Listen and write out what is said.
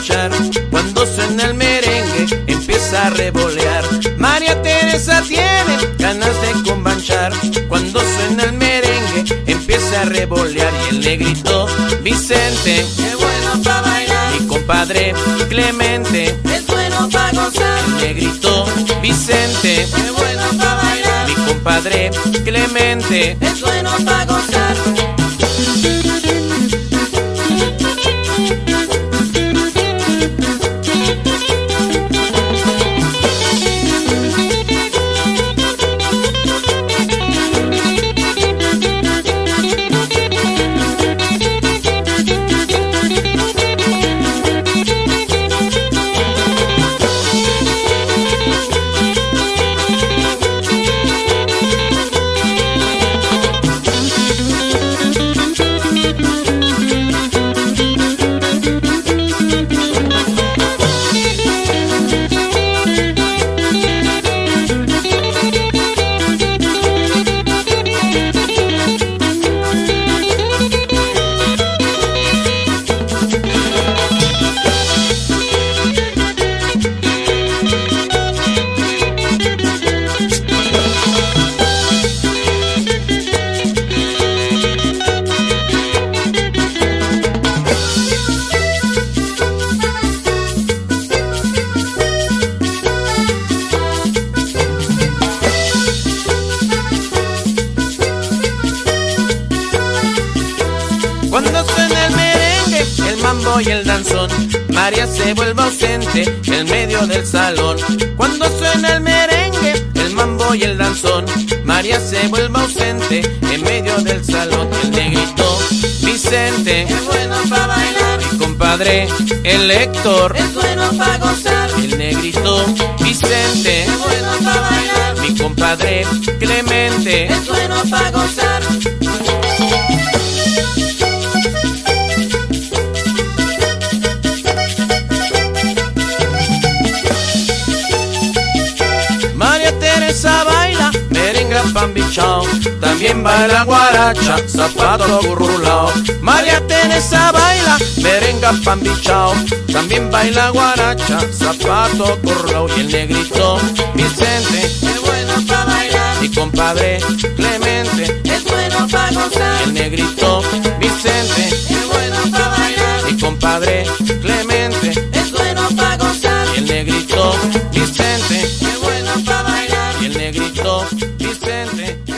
combanchar. Cuando suena el merengue empieza a revolear. María Teresa tiene ganas de combanchar. Cuando suena el merengue empieza a revolear. Y el negrito Vicente, qué bueno pa' bailar. mi compadre Clemente, Es bueno pa' gozar. el negrito Vicente, Qué bueno pa' bailar. mi compadre Clemente. Es bueno pa' gozar. Cuando suena el merengue, el mambo y el danzón, María se vuelve ausente en medio del salón. Cuando suena el merengue, el mambo y el danzón, María se vuelve ausente en medio del salón. El negrito Vicente, Qué bueno pa' bailar. mi compadre el Héctor, Es bueno pa' gozar. el negrito Vicente, Qué bueno pa' bailar. mi compadre Clemente. Es bueno pa' gozar. María Teresa baila merengue pambichao, también baila guaracha, zapato currulao. María Teresa baila merengue pambichao, también baila guaracha, zapato currulao. Y el negrito Vicente, Qué bueno pa' bailar. mi compadre Clemente, Es bueno pa' gozar. el negrito Vicente, Qué bueno pa' bailar. mi compadre Clemente, Es bueno pa' gozar. el negrito Vicente, Qué bueno pa' bailar. y el negrito Vicente.